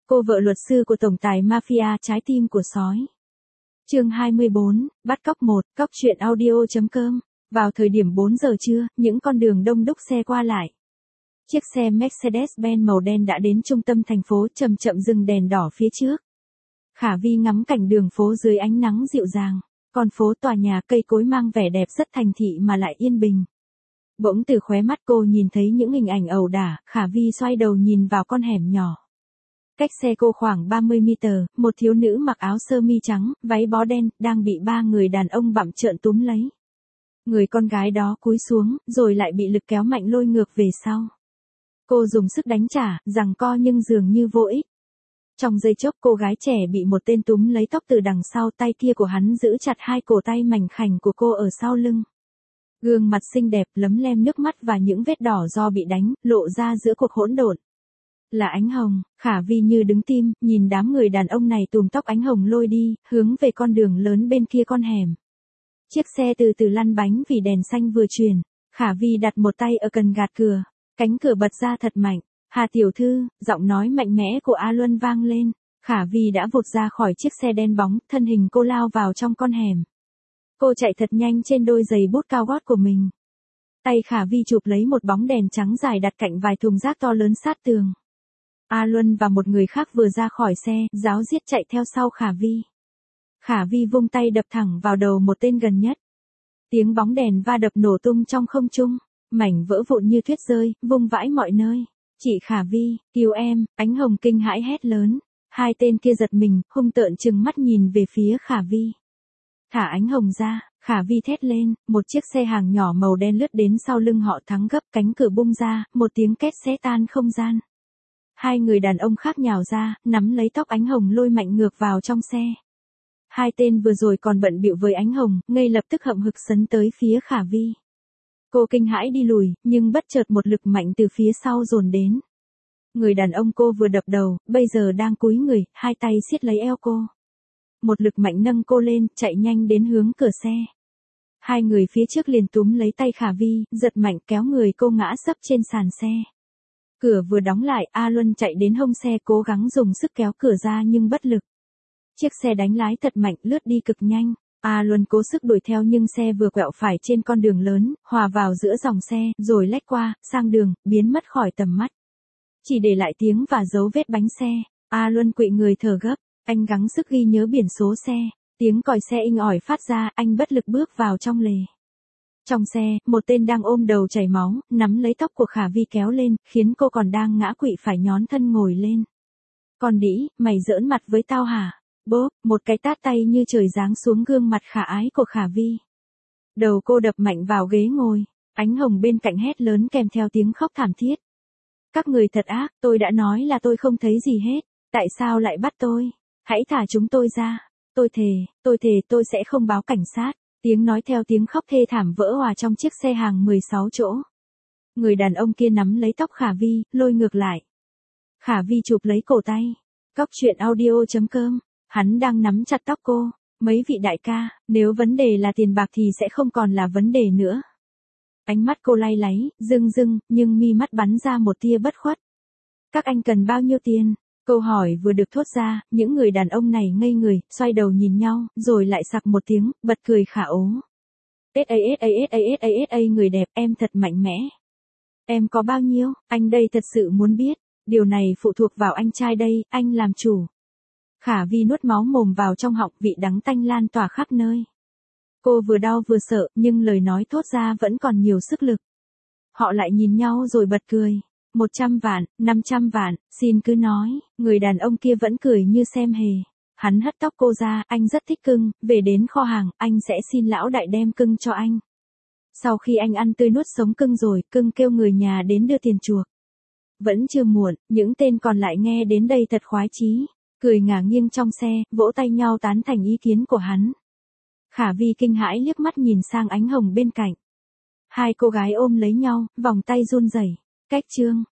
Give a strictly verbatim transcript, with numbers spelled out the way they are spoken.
Cô vợ luật sư của tổng tài mafia trái tim của sói. Chương hai mươi bốn, bắt cóc một, cóc truyện audio.com. Vào thời điểm bốn giờ trưa, những con đường đông đúc xe qua lại. Chiếc xe Mercedes-Benz màu đen đã đến trung tâm thành phố, chậm chậm dừng đèn đỏ phía trước. Khả Vi ngắm cảnh đường phố dưới ánh nắng dịu dàng. Con phố, tòa nhà, cây cối mang vẻ đẹp rất thành thị mà lại yên bình. Bỗng từ khóe mắt cô nhìn thấy những hình ảnh ẩu đả, Khả Vi xoay đầu nhìn vào con hẻm nhỏ. Cách xe cô khoảng ba mươi mét, một thiếu nữ mặc áo sơ mi trắng, váy bó đen, đang bị ba người đàn ông bặm trợn túm lấy. Người con gái đó cúi xuống, rồi lại bị lực kéo mạnh lôi ngược về sau. Cô dùng sức đánh trả, giằng co nhưng dường như vô ích. Trong giây chốc cô gái trẻ bị một tên túm lấy tóc từ đằng sau, tay kia của hắn giữ chặt hai cổ tay mảnh khảnh của cô ở sau lưng. Gương mặt xinh đẹp, lấm lem nước mắt và những vết đỏ do bị đánh, lộ ra giữa cuộc hỗn độn. Là Ánh Hồng. Khả Vi như đứng tim, nhìn đám người đàn ông này túm tóc Ánh Hồng lôi đi, hướng về con đường lớn bên kia con hẻm. Chiếc xe từ từ lăn bánh vì đèn xanh vừa chuyển. Khả Vi đặt một tay ở cần gạt cửa. Cánh cửa bật ra thật mạnh. Hà tiểu thư, giọng nói mạnh mẽ của A Luân vang lên. Khả Vi đã vụt ra khỏi chiếc xe đen bóng, thân hình cô lao vào trong con hẻm. Cô chạy thật nhanh trên đôi giày bút cao gót của mình. Tay Khả Vi chụp lấy một bóng đèn trắng dài đặt cạnh vài thùng rác to lớn sát tường. A Luân và một người khác vừa ra khỏi xe, ráo riết chạy theo sau Khả Vi. Khả Vi vung tay đập thẳng vào đầu một tên gần nhất. Tiếng bóng đèn va đập nổ tung trong không trung, mảnh vỡ vụn như tuyết rơi, vung vãi mọi nơi. Chị Khả Vi, cứu em, Ánh Hồng kinh hãi hét lớn. Hai tên kia giật mình, hung tợn trừng mắt nhìn về phía Khả Vi. Thả Ánh Hồng ra, Khả Vi thét lên, một chiếc xe hàng nhỏ màu đen lướt đến sau lưng họ thắng gấp, cánh cửa bung ra, một tiếng két xé tan không gian. Hai người đàn ông khác nhào ra, nắm lấy tóc Ánh Hồng lôi mạnh ngược vào trong xe. Hai tên vừa rồi còn bận bịu với Ánh Hồng, ngay lập tức hậm hực sấn tới phía Khả Vi. Cô kinh hãi đi lùi, nhưng bất chợt một lực mạnh từ phía sau dồn đến. Người đàn ông cô vừa đập đầu, bây giờ đang cúi người, hai tay siết lấy eo cô. Một lực mạnh nâng cô lên, chạy nhanh đến hướng cửa xe. Hai người phía trước liền túm lấy tay Khả Vi, giật mạnh kéo người cô ngã sấp trên sàn xe. Cửa vừa đóng lại, A Luân chạy đến hông xe cố gắng dùng sức kéo cửa ra nhưng bất lực. Chiếc xe đánh lái thật mạnh, lướt đi cực nhanh. A Luân cố sức đuổi theo nhưng xe vừa quẹo phải trên con đường lớn, hòa vào giữa dòng xe, rồi lách qua, sang đường, biến mất khỏi tầm mắt. Chỉ để lại tiếng và dấu vết bánh xe. A Luân quỵ người thở gấp, anh gắng sức ghi nhớ biển số xe. Tiếng còi xe inh ỏi phát ra, anh bất lực bước vào trong lề. Trong xe, một tên đang ôm đầu chảy máu, nắm lấy tóc của Khả Vi kéo lên, khiến cô còn đang ngã quỵ phải nhón thân ngồi lên. Con đĩ, mày giỡn mặt với tao hả? Bốp, một cái tát tay như trời giáng xuống gương mặt khả ái của Khả Vi. Đầu cô đập mạnh vào ghế ngồi, Ánh Hồng bên cạnh hét lớn kèm theo tiếng khóc thảm thiết. Các người thật ác, tôi đã nói là tôi không thấy gì hết, tại sao lại bắt tôi? Hãy thả chúng tôi ra, tôi thề, tôi thề tôi sẽ không báo cảnh sát. Tiếng nói theo tiếng khóc thê thảm vỡ hòa trong chiếc xe hàng mười sáu chỗ. Người đàn ông kia nắm lấy tóc Khả Vi, lôi ngược lại. Khả Vi chụp lấy cổ tay. Cóc truyện audio.com. Hắn đang nắm chặt tóc cô. Mấy vị đại ca, nếu vấn đề là tiền bạc thì sẽ không còn là vấn đề nữa. Ánh mắt cô lay láy, rưng rưng, nhưng mi mắt bắn ra một tia bất khuất. Các anh cần bao nhiêu tiền? Câu hỏi vừa được thốt ra, những người đàn ông này ngây người, xoay đầu nhìn nhau, rồi lại sặc một tiếng, bật cười khả ố. ét a ét a ét a ét a ét a người đẹp, em thật mạnh mẽ. Em có bao nhiêu? Anh đây thật sự muốn biết. Điều này phụ thuộc vào anh trai đây, anh làm chủ. Khả Vi nuốt máu mồm vào trong họng, vị đắng tanh lan tỏa khắp nơi. Cô vừa đau vừa sợ, nhưng lời nói thốt ra vẫn còn nhiều sức lực. Họ lại nhìn nhau rồi bật cười. Một trăm vạn, năm trăm vạn, xin cứ nói. Người đàn ông kia vẫn cười như xem hề. Hắn hất tóc cô ra, anh rất thích cưng, về đến kho hàng, anh sẽ xin lão đại đem cưng cho anh. Sau khi anh ăn tươi nuốt sống cưng rồi, cưng kêu người nhà đến đưa tiền chuộc. Vẫn chưa muộn, những tên còn lại nghe đến đây thật khoái chí, cười ngả nghiêng trong xe, vỗ tay nhau tán thành ý kiến của hắn. Khả Vi kinh hãi liếc mắt nhìn sang Ánh Hồng bên cạnh. Hai cô gái ôm lấy nhau, vòng tay run rẩy. Cách chương